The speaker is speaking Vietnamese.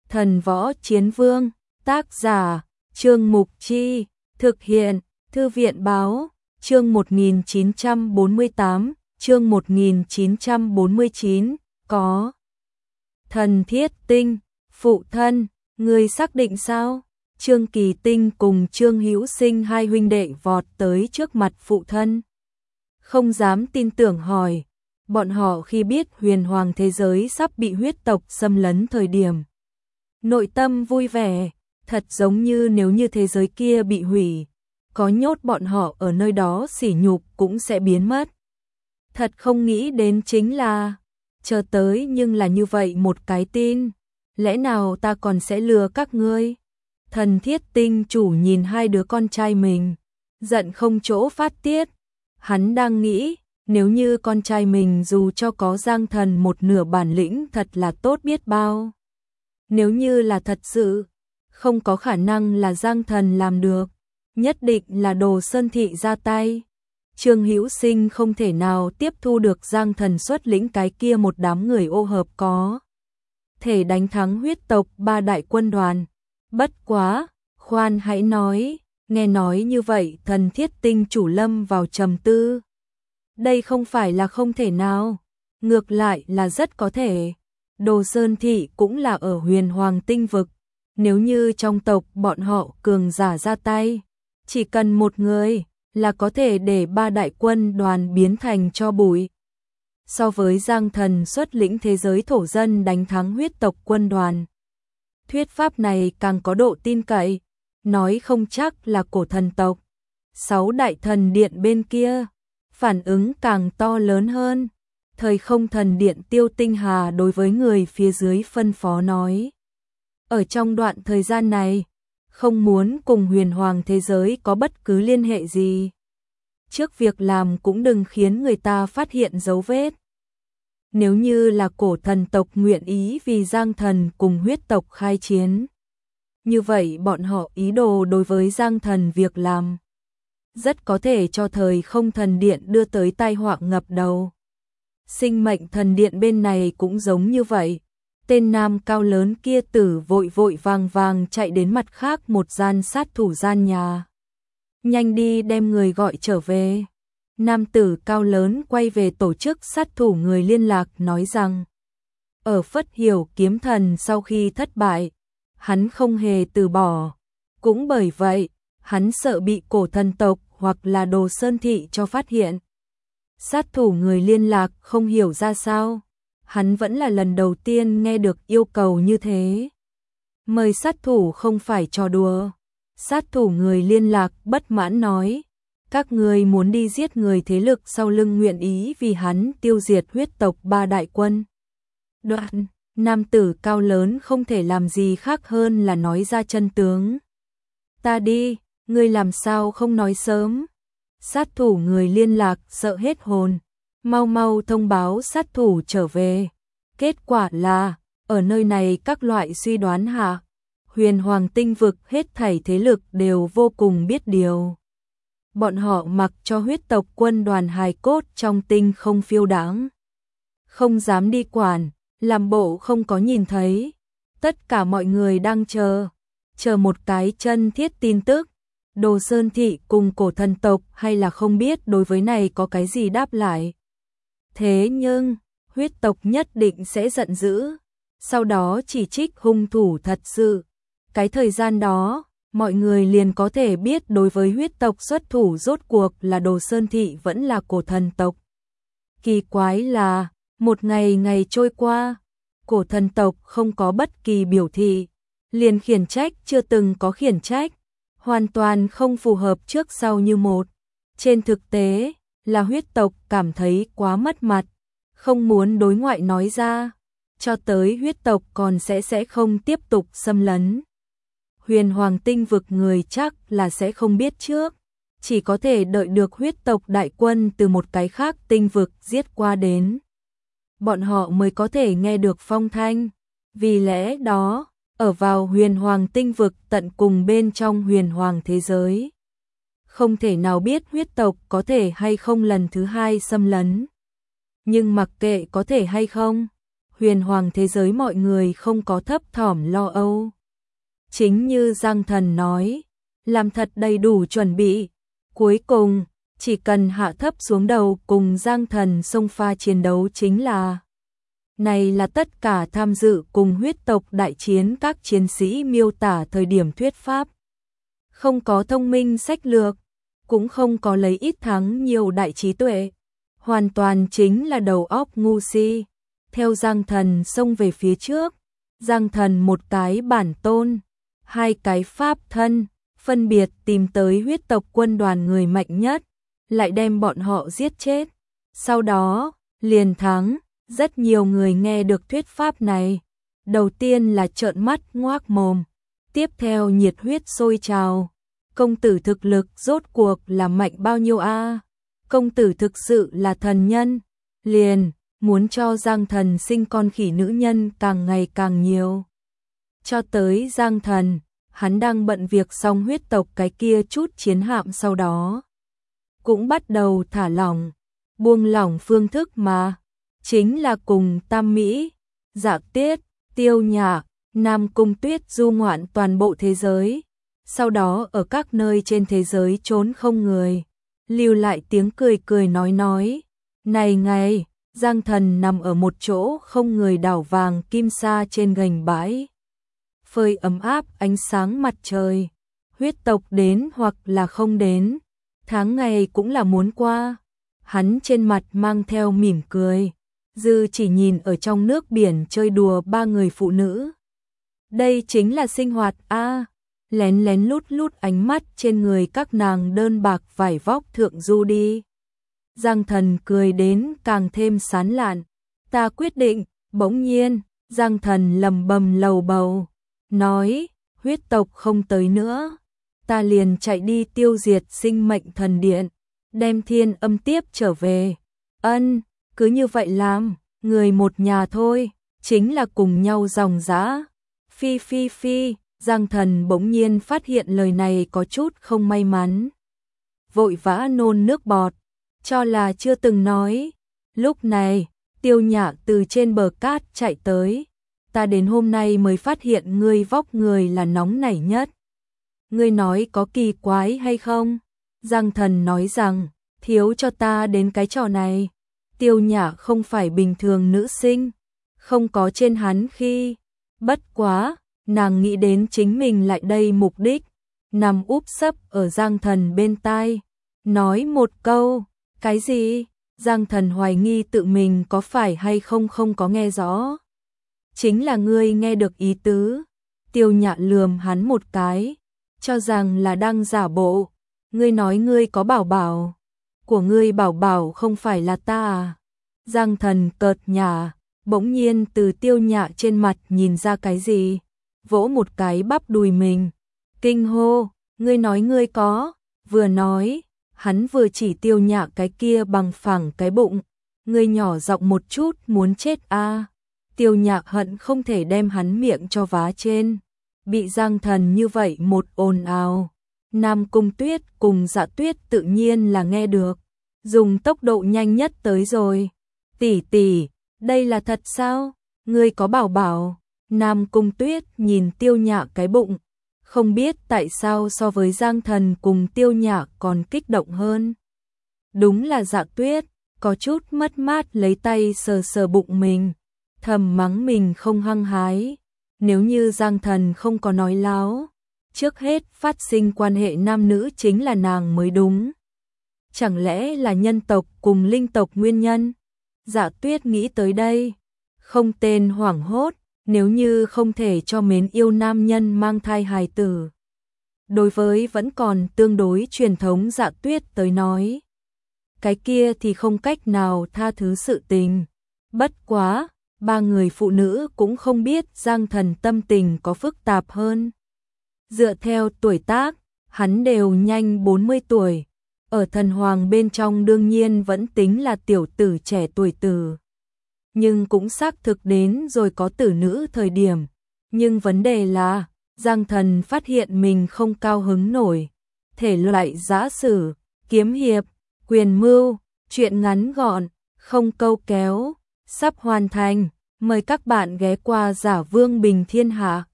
Thần Võ Chiến Vương, tác giả, Trương Mục Chi, thực hiện, Thư viện Báo, chương 1948, chương 1949, có. Thần Thiết Tinh, phụ thân, người xác định sao? Trương Kỳ Tinh cùng Trương Hữu Sinh hai huynh đệ vọt tới trước mặt phụ thân. Không dám tin tưởng hỏi, bọn họ khi biết huyền hoàng thế giới sắp bị huyết tộc xâm lấn thời điểm. Nội tâm vui vẻ, thật giống như nếu như thế giới kia bị hủy, có nhốt bọn họ ở nơi đó sỉ nhục cũng sẽ biến mất. Thật không nghĩ đến chính là, chờ tới nhưng là như vậy một cái tin, lẽ nào ta còn sẽ lừa các ngươi? Thần Thiết Tinh chủ nhìn hai đứa con trai mình, giận không chỗ phát tiết. Hắn đang nghĩ, nếu như con trai mình dù cho có Giang Thần một nửa bản lĩnh thật là tốt biết bao. Nếu như là thật sự, không có khả năng là Giang Thần làm được, nhất định là Đồ Sơn Thị ra tay. Trương Hữu Sinh không thể nào tiếp thu được Giang Thần xuất lĩnh cái kia một đám người ô hợp có thể đánh thắng huyết tộc ba đại quân đoàn. Bất quá, khoan hãy nói, nghe nói như vậy Thần Thiết Tinh chủ lâm vào trầm tư. Đây không phải là không thể nào, ngược lại là rất có thể. Đồ Sơn Thị cũng là ở huyền hoàng tinh vực, nếu như trong tộc bọn họ cường giả ra tay, chỉ cần một người là có thể để ba đại quân đoàn biến thành tro bụi. So với Giang Thần xuất lĩnh thế giới thổ dân đánh thắng huyết tộc quân đoàn, thuyết pháp này càng có độ tin cậy, nói không chắc là cổ thần tộc. 6 đại thần điện bên kia, phản ứng càng to lớn hơn. Thời không thần điện Tiêu Tinh Hà đối với người phía dưới phân phó nói. Ở trong đoạn thời gian này, không muốn cùng huyền hoàng thế giới có bất cứ liên hệ gì. Trước việc làm cũng đừng khiến người ta phát hiện dấu vết. Nếu như là cổ thần tộc nguyện ý vì Giang Thần cùng huyết tộc khai chiến, như vậy bọn họ ý đồ đối với Giang Thần việc làm, rất có thể cho thời không thần điện đưa tới tai họa ngập đầu. Sinh mệnh thần điện bên này cũng giống như vậy. Tên nam cao lớn kia tử vội vội vàng vàng chạy đến mặt khác một gian sát thủ gian nhà. Nhanh đi đem người gọi trở về. Nam tử cao lớn quay về tổ chức sát thủ người liên lạc nói rằng, ở Phất Hiểu kiếm thần sau khi thất bại, hắn không hề từ bỏ. Cũng bởi vậy, hắn sợ bị cổ thần tộc hoặc là Đồ Sơn Thị cho phát hiện. Sát thủ người liên lạc không hiểu ra sao, hắn vẫn là lần đầu tiên nghe được yêu cầu như thế. Mời sát thủ không phải trò đùa. Sát thủ người liên lạc bất mãn nói, các người muốn đi giết người thế lực sau lưng nguyện ý vì hắn tiêu diệt huyết tộc ba đại quân. Đoạn, nam tử cao lớn không thể làm gì khác hơn là nói ra chân tướng. Ta đi, ngươi làm sao không nói sớm? Sát thủ người liên lạc sợ hết hồn, mau mau thông báo sát thủ trở về. Kết quả là, ở nơi này các loại suy đoán hạ, huyền hoàng tinh vực hết thảy thế lực đều vô cùng biết điều. Bọn họ mặc cho huyết tộc quân đoàn hài cốt trong tinh không phiêu đãng, không dám đi quản, làm bộ không có nhìn thấy. Tất cả mọi người đang chờ một cái chân thiết tin tức. Đồ Sơn Thị cùng cổ thần tộc hay là không biết đối với này có cái gì đáp lại. Thế nhưng, huyết tộc nhất định sẽ giận dữ, sau đó chỉ trích hung thủ thật sự. Cái thời gian đó, mọi người liền có thể biết đối với huyết tộc xuất thủ rốt cuộc là Đồ Sơn Thị vẫn là cổ thần tộc. Kỳ quái là, một ngày ngày trôi qua, cổ thần tộc không có bất kỳ biểu thị, liền khiển trách chưa từng có khiển trách. Hoàn toàn không phù hợp trước sau như một. Trên thực tế, là huyết tộc cảm thấy quá mất mặt, không muốn đối ngoại nói ra, cho tới huyết tộc còn sẽ không tiếp tục xâm lấn. Huyền hoàng tinh vực người chắc là sẽ không biết trước, chỉ có thể đợi được huyết tộc đại quân từ một cái khác tinh vực giết qua đến. Bọn họ mới có thể nghe được phong thanh, vì lẽ đó, ở vào huyền hoàng tinh vực tận cùng bên trong huyền hoàng thế giới, không thể nào biết huyết tộc có thể hay không lần thứ hai xâm lấn. Nhưng mặc kệ có thể hay không, huyền hoàng thế giới mọi người không có thấp thỏm lo âu. Chính như Giang Thần nói, làm thật đầy đủ chuẩn bị. Cuối cùng, chỉ cần hạ thấp xuống đầu cùng Giang Thần xông pha chiến đấu chính là. Này là tất cả tham dự cùng huyết tộc đại chiến các chiến sĩ miêu tả thời điểm thuyết pháp. Không có thông minh sách lược, cũng không có lấy ít thắng nhiều đại trí tuệ. Hoàn toàn chính là đầu óc ngu si. Theo Giang Thần xông về phía trước, Giang Thần một cái bản tôn, hai cái pháp thân, phân biệt tìm tới huyết tộc quân đoàn người mạnh nhất, lại đem bọn họ giết chết. Sau đó, liền thắng. Rất nhiều người nghe được thuyết pháp này, đầu tiên là trợn mắt ngoác mồm, tiếp theo nhiệt huyết sôi trào. Công tử thực lực rốt cuộc là mạnh bao nhiêu a? Công tử thực sự là thần nhân, liền muốn cho Giang Thần sinh con khỉ nữ nhân càng ngày càng nhiều. Cho tới Giang Thần, hắn đang bận việc xong huyết tộc cái kia chút chiến hạm sau đó. Cũng bắt đầu thả lỏng, buông lỏng phương thức mà. Chính là cùng Tam Mỹ, Dạ Tiết, Tiêu Nhạc, Nam Cung Tuyết du ngoạn toàn bộ thế giới. Sau đó ở các nơi trên thế giới trốn không người, lưu lại tiếng cười cười nói. Này ngày, Giang Thần nằm ở một chỗ không người đảo vàng kim sa trên gành bãi. Phơi ấm áp ánh sáng mặt trời, huyết tộc đến hoặc là không đến, tháng ngày cũng là muốn qua. Hắn trên mặt mang theo mỉm cười. Dư chỉ nhìn ở trong nước biển chơi đùa ba người phụ nữ. Đây chính là sinh hoạt a. Lén lén lút ánh mắt trên người các nàng đơn bạc vải vóc thượng du đi. Giang Thần cười đến càng thêm sán lạn. Ta quyết định. Bỗng nhiên, Giang Thần lầm bầm lầu bầu, nói, huyết tộc không tới nữa, ta liền chạy đi tiêu diệt sinh mệnh thần điện, đem thiên âm tiếp trở về. Ân, cứ như vậy làm, người một nhà thôi, chính là cùng nhau dòng dã. Phi phi phi, Giang Thần bỗng nhiên phát hiện lời này có chút không may mắn. Vội vã nôn nước bọt, cho là chưa từng nói. Lúc này, Tiêu Nhạc từ trên bờ cát chạy tới. Ta đến hôm nay mới phát hiện ngươi vóc người là nóng nảy nhất. Ngươi nói có kỳ quái hay không? Giang Thần nói rằng, thiếu cho ta đến cái trò này. Tiêu Nhạc không phải bình thường nữ sinh, không có trên hắn khi. Bất quá, nàng nghĩ đến chính mình lại đây mục đích, nằm úp sấp ở Giang Thần bên tai, nói một câu, cái gì? Giang Thần hoài nghi tự mình có phải hay không có nghe rõ. Chính là ngươi nghe được ý tứ. Tiêu Nhạc lườm hắn một cái, cho rằng là đang giả bộ. Ngươi nói ngươi có bảo bảo, của ngươi bảo bảo không phải là ta à? Giang Thần cợt nhả, bỗng nhiên từ Tiêu Nhạc trên mặt nhìn ra cái gì, vỗ một cái bắp đùi mình, kinh hô, ngươi nói ngươi có, vừa nói, hắn vừa chỉ Tiêu Nhạc cái kia bằng phẳng cái bụng, ngươi nhỏ giọng một chút muốn chết a. Tiêu Nhạc hận không thể đem hắn miệng cho vá trên, bị Giang Thần như vậy một ồn ào. Nam Cung Tuyết cùng Dạ Tuyết tự nhiên là nghe được, dùng tốc độ nhanh nhất tới rồi. Tỷ tỷ, đây là thật sao? Ngươi có bảo bảo? Nam Cung Tuyết nhìn Tiêu Nhạc cái bụng, không biết tại sao so với Giang Thần cùng Tiêu Nhạc còn kích động hơn. Đúng là Dạ Tuyết, có chút mất mát lấy tay sờ sờ bụng mình, thầm mắng mình không hăng hái. Nếu như Giang Thần không có nói láo, trước hết phát sinh quan hệ nam nữ chính là nàng mới đúng. Chẳng lẽ là nhân tộc cùng linh tộc nguyên nhân? Dạ Tuyết nghĩ tới đây, không tên hoảng hốt, nếu như không thể cho mến yêu nam nhân mang thai hài tử. Đối với vẫn còn tương đối truyền thống Dạ Tuyết tới nói, cái kia thì không cách nào tha thứ sự tình. Bất quá, ba người phụ nữ cũng không biết Giang Thần tâm tình có phức tạp hơn. Dựa theo tuổi tác, hắn đều nhanh 40 tuổi. Ở thần hoàng bên trong đương nhiên vẫn tính là tiểu tử trẻ tuổi tử. Nhưng cũng xác thực đến rồi có tử nữ thời điểm. Nhưng vấn đề là, Giang Thần phát hiện mình không cao hứng nổi. Thể loại giã sử, kiếm hiệp, quyền mưu, chuyện ngắn gọn, không câu kéo, sắp hoàn thành. Mời các bạn ghé qua Giả Vương Bình Thiên Hạ.